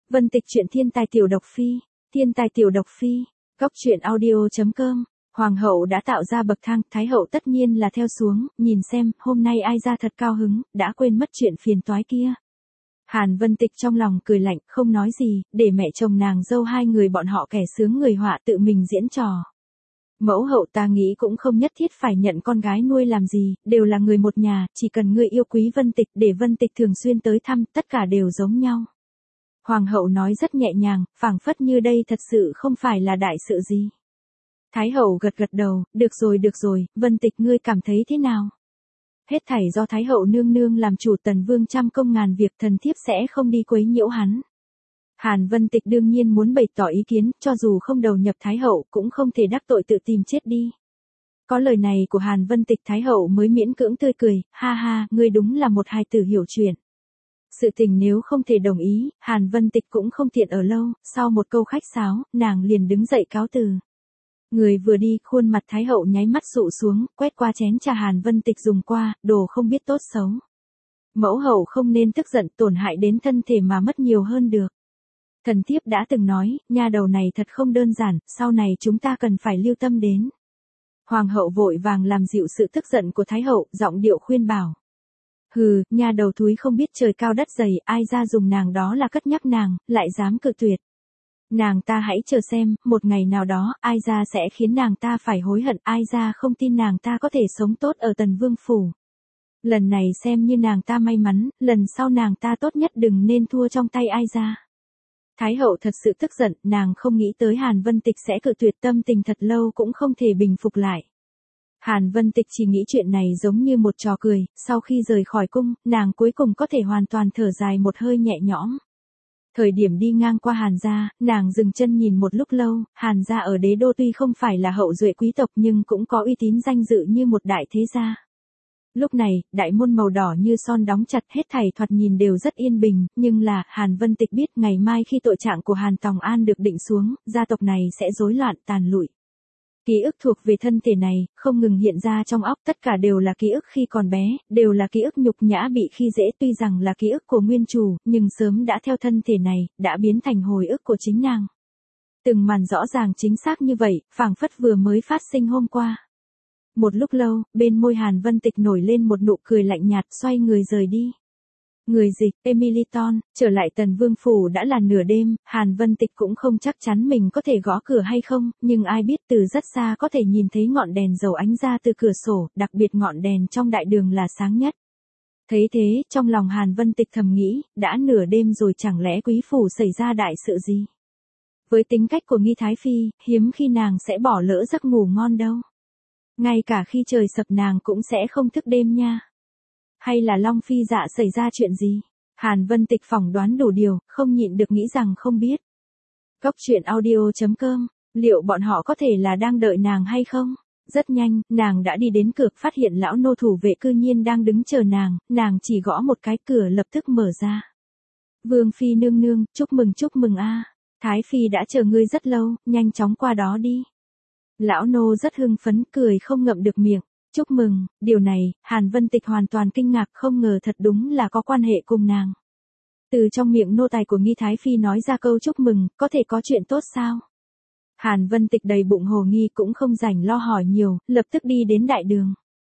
Vân Tịch truyện thiên tài tiểu độc phi, thiên tài tiểu độc phi, góc truyện audio.com. Hoàng hậu đã tạo ra bậc thang, thái hậu tất nhiên là theo xuống, nhìn xem, hôm nay ai ra thật cao hứng, đã quên mất chuyện phiền toái kia. Hàn Vân Tịch trong lòng cười lạnh, không nói gì, để mẹ chồng nàng dâu hai người bọn họ kẻ sướng người họa tự mình diễn trò. Mẫu hậu ta nghĩ cũng không nhất thiết phải nhận con gái nuôi làm gì, đều là người một nhà, chỉ cần ngươi yêu quý Vân Tịch để Vân Tịch thường xuyên tới thăm, tất cả đều giống nhau. Hoàng hậu nói rất nhẹ nhàng, phảng phất như đây thật sự không phải là đại sự gì. Thái hậu gật gật đầu, được rồi, Vân Tịch ngươi cảm thấy thế nào? Hết thảy do Thái hậu nương nương làm chủ, Tần Vương trăm công ngàn việc, thần thiếp sẽ không đi quấy nhiễu hắn. Hàn Vân Tịch đương nhiên muốn bày tỏ ý kiến, cho dù không đầu nhập Thái hậu cũng không thể đắc tội tự tìm chết đi. Có lời này của Hàn Vân Tịch, Thái hậu mới miễn cưỡng tươi cười, ha ha, ngươi đúng là một hài tử hiểu chuyện. Sự tình nếu không thể đồng ý, Hàn Vân Tịch cũng không tiện ở lâu, sau một câu khách sáo, nàng liền đứng dậy cáo từ. Người vừa đi, khuôn mặt Thái hậu nháy mắt sụ xuống, quét qua chén trà Hàn Vân Tịch dùng qua, đồ không biết tốt xấu. Mẫu hậu không nên tức giận, tổn hại đến thân thể mà mất nhiều hơn được. Thần thiếp đã từng nói, nha đầu này thật không đơn giản, sau này chúng ta cần phải lưu tâm đến. Hoàng hậu vội vàng làm dịu sự tức giận của Thái hậu, giọng điệu khuyên bảo. Hừ, nha đầu thúi không biết trời cao đất dày, ai ra dùng nàng đó là cất nhắc nàng, lại dám cự tuyệt. Nàng ta hãy chờ xem, một ngày nào đó, ai ra sẽ khiến nàng ta phải hối hận, ai ra không tin nàng ta có thể sống tốt ở Tần Vương phủ. Lần này xem như nàng ta may mắn, lần sau nàng ta tốt nhất đừng nên thua trong tay ai ra. Thái hậu thật sự tức giận, nàng không nghĩ tới Hàn Vân Tịch sẽ cự tuyệt, tâm tình thật lâu cũng không thể bình phục lại. Hàn Vân Tịch chỉ nghĩ chuyện này giống như một trò cười, sau khi rời khỏi cung, nàng cuối cùng có thể hoàn toàn thở dài một hơi nhẹ nhõm. Thời điểm đi ngang qua Hàn gia, nàng dừng chân nhìn một lúc lâu, Hàn gia ở đế đô tuy không phải là hậu duệ quý tộc nhưng cũng có uy tín danh dự như một đại thế gia. Lúc này, đại môn màu đỏ như son đóng chặt, hết thảy thoạt nhìn đều rất yên bình, nhưng là, Hàn Vân Tịch biết ngày mai khi tội trạng của Hàn Tòng An được định xuống, gia tộc này sẽ rối loạn tàn lụi. Ký ức thuộc về thân thể này, không ngừng hiện ra trong óc, tất cả đều là ký ức khi còn bé, đều là ký ức nhục nhã bị khi dễ, tuy rằng là ký ức của nguyên chủ, nhưng sớm đã theo thân thể này, đã biến thành hồi ức của chính nàng. Từng màn rõ ràng chính xác như vậy, phảng phất vừa mới phát sinh hôm qua. Một lúc lâu, bên môi Hàn Vân Tịch nổi lên một nụ cười lạnh nhạt, xoay người rời đi. Người dịch, Emily Ton, trở lại Tần Vương phủ đã là nửa đêm, Hàn Vân Tịch cũng không chắc chắn mình có thể gõ cửa hay không, nhưng ai biết từ rất xa có thể nhìn thấy ngọn đèn dầu ánh ra từ cửa sổ, đặc biệt ngọn đèn trong đại đường là sáng nhất. Thấy thế, trong lòng Hàn Vân Tịch thầm nghĩ, đã nửa đêm rồi chẳng lẽ quý phủ xảy ra đại sự gì? Với tính cách của Nghi Thái Phi, hiếm khi nàng sẽ bỏ lỡ giấc ngủ ngon đâu. Ngay cả khi trời sập nàng cũng sẽ không thức đêm nha. Hay là Long Phi Dạ xảy ra chuyện gì? Hàn Vân Tịch phỏng đoán đủ điều, không nhịn được nghĩ rằng không biết. Góc truyện audio.com, liệu bọn họ có thể là đang đợi nàng hay không? Rất nhanh, nàng đã đi đến cửa, phát hiện lão nô thủ vệ cư nhiên đang đứng chờ nàng chỉ gõ một cái, cửa lập tức mở ra. Vương Phi nương nương, chúc mừng a. Thái Phi đã chờ ngươi rất lâu, nhanh chóng qua đó đi. Lão nô rất hưng phấn, cười không ngậm được miệng. Chúc mừng, điều này, Hàn Vân Tịch hoàn toàn kinh ngạc, không ngờ thật đúng là có quan hệ cùng nàng. Từ trong miệng nô tài của Nghi Thái Phi nói ra câu chúc mừng, có thể có chuyện tốt sao? Hàn Vân Tịch đầy bụng hồ nghi cũng không rảnh lo hỏi nhiều, lập tức đi đến đại đường.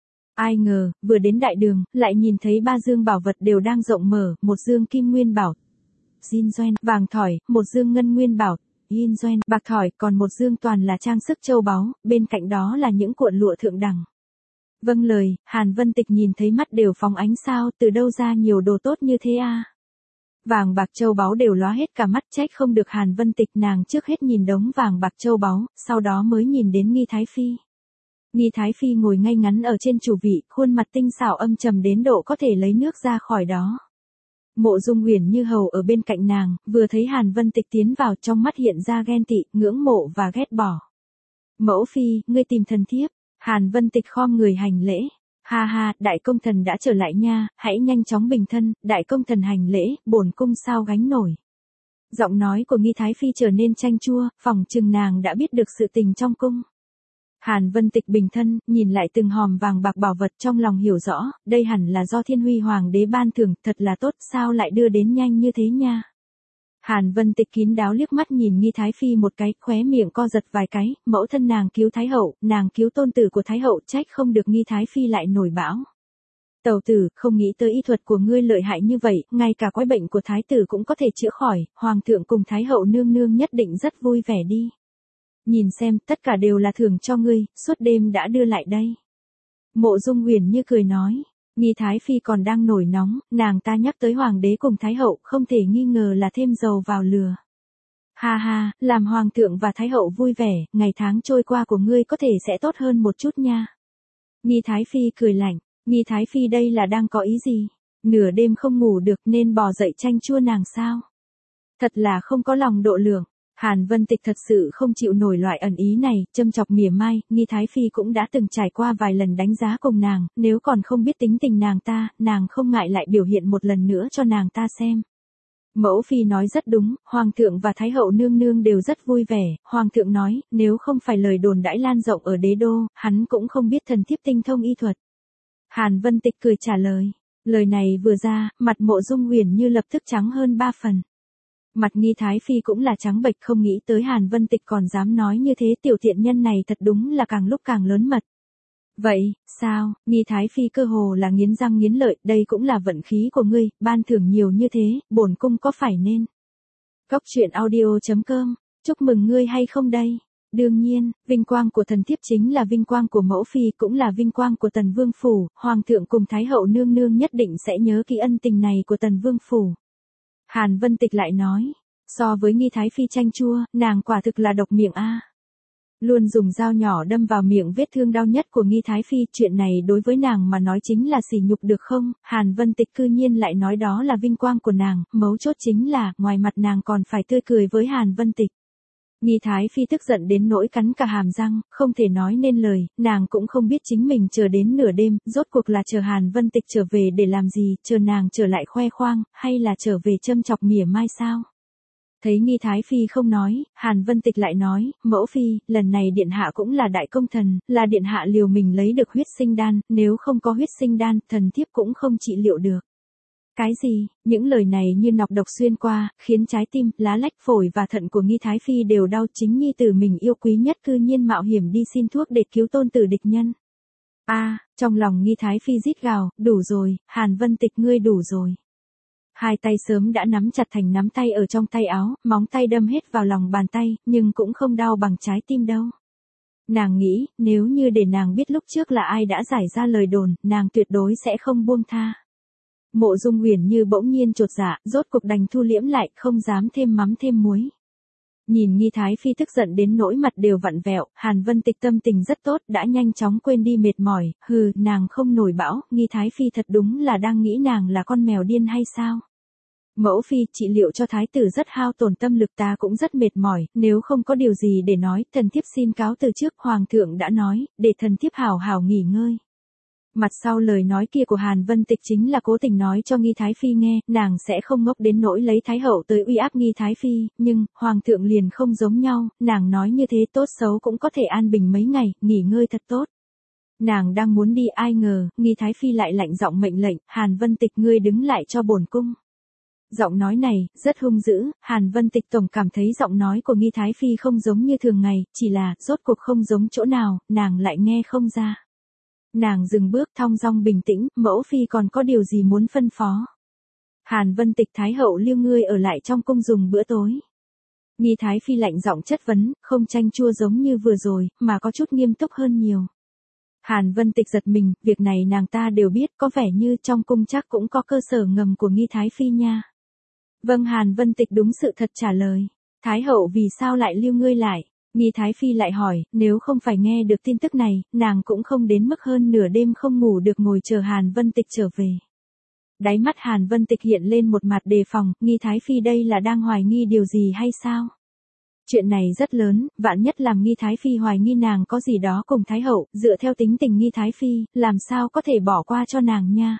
Ai ngờ, vừa đến đại đường, lại nhìn thấy 3 dương bảo vật đều đang rộng mở, một dương kim nguyên bảo, Jin Doen, vàng thỏi, một dương ngân nguyên bảo, Yin Doen, bạc thỏi, còn một dương toàn là trang sức châu báu, bên cạnh đó là những cuộn lụa thượng đẳng. Vâng lời, Hàn Vân Tịch nhìn thấy mắt đều phóng ánh sao, từ đâu ra nhiều đồ tốt như thế a? Vàng bạc châu báu đều lóa hết cả mắt, trách không được Hàn Vân Tịch, nàng trước hết nhìn đống vàng bạc châu báu, sau đó mới nhìn đến Nghi Thái Phi. Nghi Thái Phi ngồi ngay ngắn ở trên chủ vị, khuôn mặt tinh xảo âm trầm đến độ có thể lấy nước ra khỏi đó. Mộ Dung Uyển Như hầu ở bên cạnh nàng, vừa thấy Hàn Vân Tịch tiến vào, trong mắt hiện ra ghen tị, ngưỡng mộ và ghét bỏ. Mẫu phi, ngươi tìm thần thiếp. Hàn Vân Tịch khom người hành lễ. Ha ha, đại công thần đã trở lại nha, hãy nhanh chóng bình thân, đại công thần hành lễ, bổn cung sao gánh nổi. Giọng nói của Nghi Thái Phi trở nên chanh chua, phỏng chừng nàng đã biết được sự tình trong cung. Hàn Vân Tịch bình thân, nhìn lại từng hòm vàng bạc bảo vật, trong lòng hiểu rõ, đây hẳn là do Thiên Huy Hoàng đế ban thưởng, thật là tốt, sao lại đưa đến nhanh như thế nha. Hàn Vân Tịch kín đáo liếc mắt nhìn Nghi Thái Phi một cái, khóe miệng co giật vài cái, mẫu thân nàng cứu Thái hậu, nàng cứu tôn tử của Thái hậu, trách không được Nghi Thái Phi lại nổi bão. Tẩu tử, không nghĩ tới y thuật của ngươi lợi hại như vậy, ngay cả quái bệnh của Thái tử cũng có thể chữa khỏi, Hoàng thượng cùng Thái hậu nương nương nhất định rất vui vẻ đi. Nhìn xem, tất cả đều là thưởng cho ngươi, suốt đêm đã đưa lại đây. Mộ Dung Huyền Như cười nói. Nghi Thái Phi còn đang nổi nóng, nàng ta nhắc tới Hoàng đế cùng Thái hậu, không thể nghi ngờ là thêm dầu vào lửa. Ha ha, làm Hoàng thượng và Thái hậu vui vẻ, ngày tháng trôi qua của ngươi có thể sẽ tốt hơn một chút nha. Nghi Thái Phi cười lạnh, Nghi Thái Phi đây là đang có ý gì? Nửa đêm không ngủ được nên bò dậy chanh chua nàng sao? Thật là không có lòng độ lượng. Hàn Vân Tịch thật sự không chịu nổi loại ẩn ý này, châm chọc mỉa mai, Nghi Thái Phi cũng đã từng trải qua vài lần đánh giá cùng nàng, nếu còn không biết tính tình nàng ta, nàng không ngại lại biểu hiện một lần nữa cho nàng ta xem. Mẫu Phi nói rất đúng, Hoàng thượng và Thái hậu nương nương đều rất vui vẻ, Hoàng thượng nói, nếu không phải lời đồn đãi lan rộng ở đế đô, hắn cũng không biết thần thiếp tinh thông y thuật. Hàn Vân Tịch cười trả lời, lời này vừa ra, mặt Mộ Dung Huyền Như lập tức trắng hơn 3 phần. Mặt Nghi Thái Phi cũng là trắng bệch, không nghĩ tới Hàn Vân Tịch còn dám nói như thế, tiểu thiện nhân này thật đúng là càng lúc càng lớn mật. Vậy, sao, Nghi Thái Phi cơ hồ là nghiến răng nghiến lợi, đây cũng là vận khí của ngươi, ban thưởng nhiều như thế, bổn cung có phải nên. Góc truyện audio.com, chúc mừng ngươi hay không đây? Đương nhiên, vinh quang của thần thiếp chính là vinh quang của mẫu phi, cũng là vinh quang của Tần Vương phủ, Hoàng thượng cùng Thái hậu nương nương nhất định sẽ nhớ kỹ ân tình này của Tần Vương phủ. Hàn Vân Tịch lại nói, so với Nghi Thái Phi chanh chua, nàng quả thực là độc miệng a. Luôn dùng dao nhỏ đâm vào miệng vết thương đau nhất của Nghi Thái Phi, chuyện này đối với nàng mà nói chính là sỉ nhục được không? Hàn Vân Tịch cư nhiên lại nói đó là vinh quang của nàng, mấu chốt chính là, ngoài mặt nàng còn phải tươi cười với Hàn Vân Tịch. Nghi Thái Phi tức giận đến nỗi cắn cả hàm răng, không thể nói nên lời, nàng cũng không biết chính mình chờ đến nửa đêm, rốt cuộc là chờ Hàn Vân Tịch trở về để làm gì, chờ nàng trở lại khoe khoang, hay là trở về châm chọc mỉa mai sao? Thấy Nghi Thái Phi không nói, Hàn Vân Tịch lại nói, mẫu phi, lần này điện hạ cũng là đại công thần, là điện hạ liều mình lấy được huyết sinh đan, nếu không có huyết sinh đan, thần thiếp cũng không trị liệu được. Cái gì? Những lời này như nọc độc xuyên qua, khiến trái tim, lá lách, phổi và thận của Nghi Thái Phi đều đau, chính nhi tử mình yêu quý nhất cư nhiên mạo hiểm đi xin thuốc để cứu tôn tử địch nhân. Trong lòng Nghi Thái Phi rít gào, đủ rồi, Hàn Vân Tịch ngươi đủ rồi. Hai tay sớm đã nắm chặt thành nắm tay ở trong tay áo, móng tay đâm hết vào lòng bàn tay, nhưng cũng không đau bằng trái tim đâu. Nàng nghĩ, nếu như để nàng biết lúc trước là ai đã giải ra lời đồn, nàng tuyệt đối sẽ không buông tha. Mộ Dung Huyền Như bỗng nhiên chột dạ, rốt cuộc đành thu liễm lại, không dám thêm mắm thêm muối. Nhìn Nghi Thái Phi tức giận đến nỗi mặt đều vặn vẹo, Hàn Vân Tịch tâm tình rất tốt, đã nhanh chóng quên đi mệt mỏi, nàng không nổi bão, Nghi Thái Phi thật đúng là đang nghĩ nàng là con mèo điên hay sao? Mẫu phi, trị liệu cho thái tử rất hao tổn tâm lực, ta cũng rất mệt mỏi, nếu không có điều gì để nói, thần thiếp xin cáo từ trước, Hoàng thượng đã nói, để thần thiếp hảo hảo nghỉ ngơi. Mặt sau lời nói kia của Hàn Vân Tịch chính là cố tình nói cho Nghi Thái Phi nghe, nàng sẽ không ngốc đến nỗi lấy Thái hậu tới uy áp Nghi Thái Phi, nhưng, Hoàng thượng liền không giống nhau, nàng nói như thế tốt xấu cũng có thể an bình mấy ngày, nghỉ ngơi thật tốt. Nàng đang muốn đi, ai ngờ, Nghi Thái Phi lại lạnh giọng mệnh lệnh, Hàn Vân Tịch ngươi đứng lại cho bổn cung. Giọng nói này, rất hung dữ, Hàn Vân Tịch tổng cảm thấy giọng nói của Nghi Thái Phi không giống như thường ngày, chỉ là, rốt cuộc không giống chỗ nào, nàng lại nghe không ra. Nàng dừng bước thong dong bình tĩnh, mẫu phi còn có điều gì muốn phân phó. Hàn Vân Tịch Thái hậu lưu ngươi ở lại trong cung dùng bữa tối. Nghi Thái Phi lạnh giọng chất vấn, không chanh chua giống như vừa rồi, mà có chút nghiêm túc hơn nhiều. Hàn Vân Tịch giật mình, việc này nàng ta đều biết, có vẻ như trong cung chắc cũng có cơ sở ngầm của Nghi Thái Phi nha. Vâng, Hàn Vân Tịch đúng sự thật trả lời. Thái hậu vì sao lại lưu ngươi lại? Nghi Thái Phi lại hỏi, nếu không phải nghe được tin tức này, nàng cũng không đến mức hơn nửa đêm không ngủ được ngồi chờ Hàn Vân Tịch trở về. Đáy mắt Hàn Vân Tịch hiện lên một mặt đề phòng, Nghi Thái Phi đây là đang hoài nghi điều gì hay sao? Chuyện này rất lớn, vạn nhất làm Nghi Thái Phi hoài nghi nàng có gì đó cùng Thái hậu, dựa theo tính tình Nghi Thái Phi, làm sao có thể bỏ qua cho nàng nha.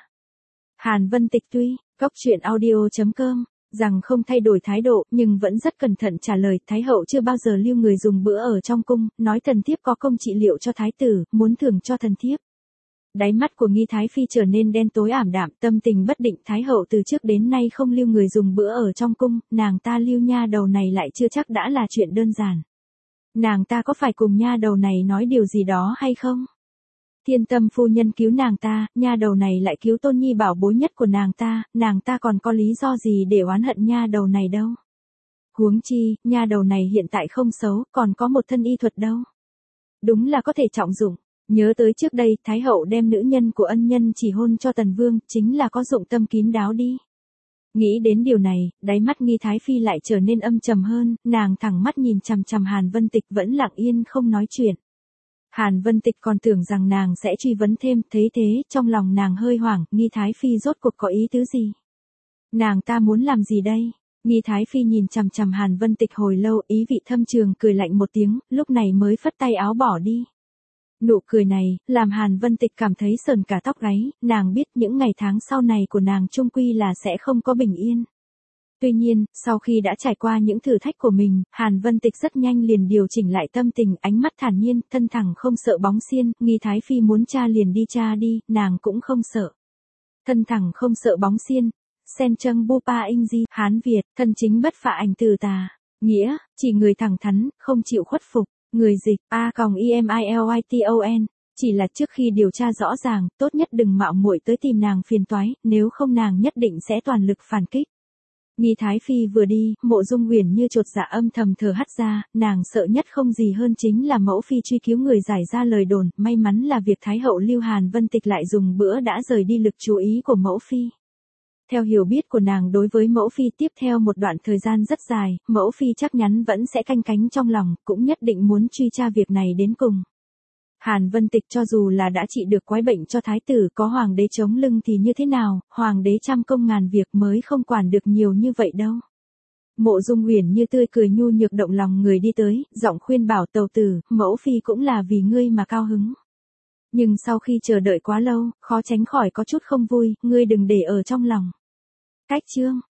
Hàn Vân Tịch tuy, góc truyện audio.com, rằng không thay đổi thái độ, nhưng vẫn rất cẩn thận trả lời, Thái hậu chưa bao giờ lưu người dùng bữa ở trong cung, nói thần thiếp có công trị liệu cho thái tử, muốn thưởng cho thần thiếp. Đáy mắt của Nghi Thái Phi trở nên đen tối ảm đạm, tâm tình bất định. Thái hậu từ trước đến nay không lưu người dùng bữa ở trong cung, nàng ta lưu nha đầu này lại chưa chắc đã là chuyện đơn giản. Nàng ta có phải cùng nha đầu này nói điều gì đó hay không? Thiên Tâm phu nhân cứu nàng ta, nha đầu này lại cứu tôn nhi bảo bối nhất của nàng ta còn có lý do gì để oán hận nha đầu này đâu. Huống chi, nha đầu này hiện tại không xấu, còn có một thân y thuật đâu. Đúng là có thể trọng dụng. Nhớ tới trước đây, Thái hậu đem nữ nhân của ân nhân chỉ hôn cho Tần Vương, chính là có dụng tâm kín đáo đi. Nghĩ đến điều này, đáy mắt Nghi Thái Phi lại trở nên âm trầm hơn, nàng thẳng mắt nhìn chằm chằm Hàn Vân Tịch vẫn lặng yên không nói chuyện. Hàn Vân Tịch còn tưởng rằng nàng sẽ truy vấn thêm, thấy thế, trong lòng nàng hơi hoảng, Nghi Thái Phi rốt cuộc có ý tứ gì? Nàng ta muốn làm gì đây? Nghi Thái Phi nhìn chằm chằm Hàn Vân Tịch hồi lâu, ý vị thâm trường cười lạnh một tiếng, lúc này mới phất tay áo bỏ đi. Nụ cười này, làm Hàn Vân Tịch cảm thấy sờn cả tóc gáy, nàng biết những ngày tháng sau này của nàng chung quy là sẽ không có bình yên. Tuy nhiên, sau khi đã trải qua những thử thách của mình, Hàn Vân Tịch rất nhanh liền điều chỉnh lại tâm tình, ánh mắt thản nhiên, thân thẳng không sợ bóng xiên, Nghi Thái Phi muốn tra liền đi tra đi, nàng cũng không sợ. Thân thẳng không sợ bóng xiên, sen trâng bu pa inh di, Hán Việt, thân chính bất phạ ảnh từ tà, nghĩa, chỉ người thẳng thắn, không chịu khuất phục, người dịch, A-COMILITON, chỉ là trước khi điều tra rõ ràng, tốt nhất đừng mạo muội tới tìm nàng phiền toái, nếu không nàng nhất định sẽ toàn lực phản kích. Nghi Thái Phi vừa đi, Mộ Dung Uyển Như chột dạ âm thầm thở hắt ra, nàng sợ nhất không gì hơn chính là mẫu phi truy cứu người giải ra lời đồn, may mắn là việc Thái hậu lưu Hàn Vân Tịch lại dùng bữa đã rời đi lực chú ý của mẫu phi. Theo hiểu biết của nàng đối với mẫu phi tiếp theo một đoạn thời gian rất dài, mẫu phi chắc chắn vẫn sẽ canh cánh trong lòng, cũng nhất định muốn truy tra việc này đến cùng. Hàn Vân Tịch cho dù là đã trị được quái bệnh cho thái tử, có hoàng đế chống lưng thì như thế nào, hoàng đế trăm công ngàn việc mới không quản được nhiều như vậy đâu. Mộ Dung Uyển Như tươi cười nhu nhược động lòng người đi tới, giọng khuyên bảo tàu tử, mẫu phi cũng là vì ngươi mà cao hứng. Nhưng sau khi chờ đợi quá lâu, khó tránh khỏi có chút không vui, ngươi đừng để ở trong lòng. Cách chương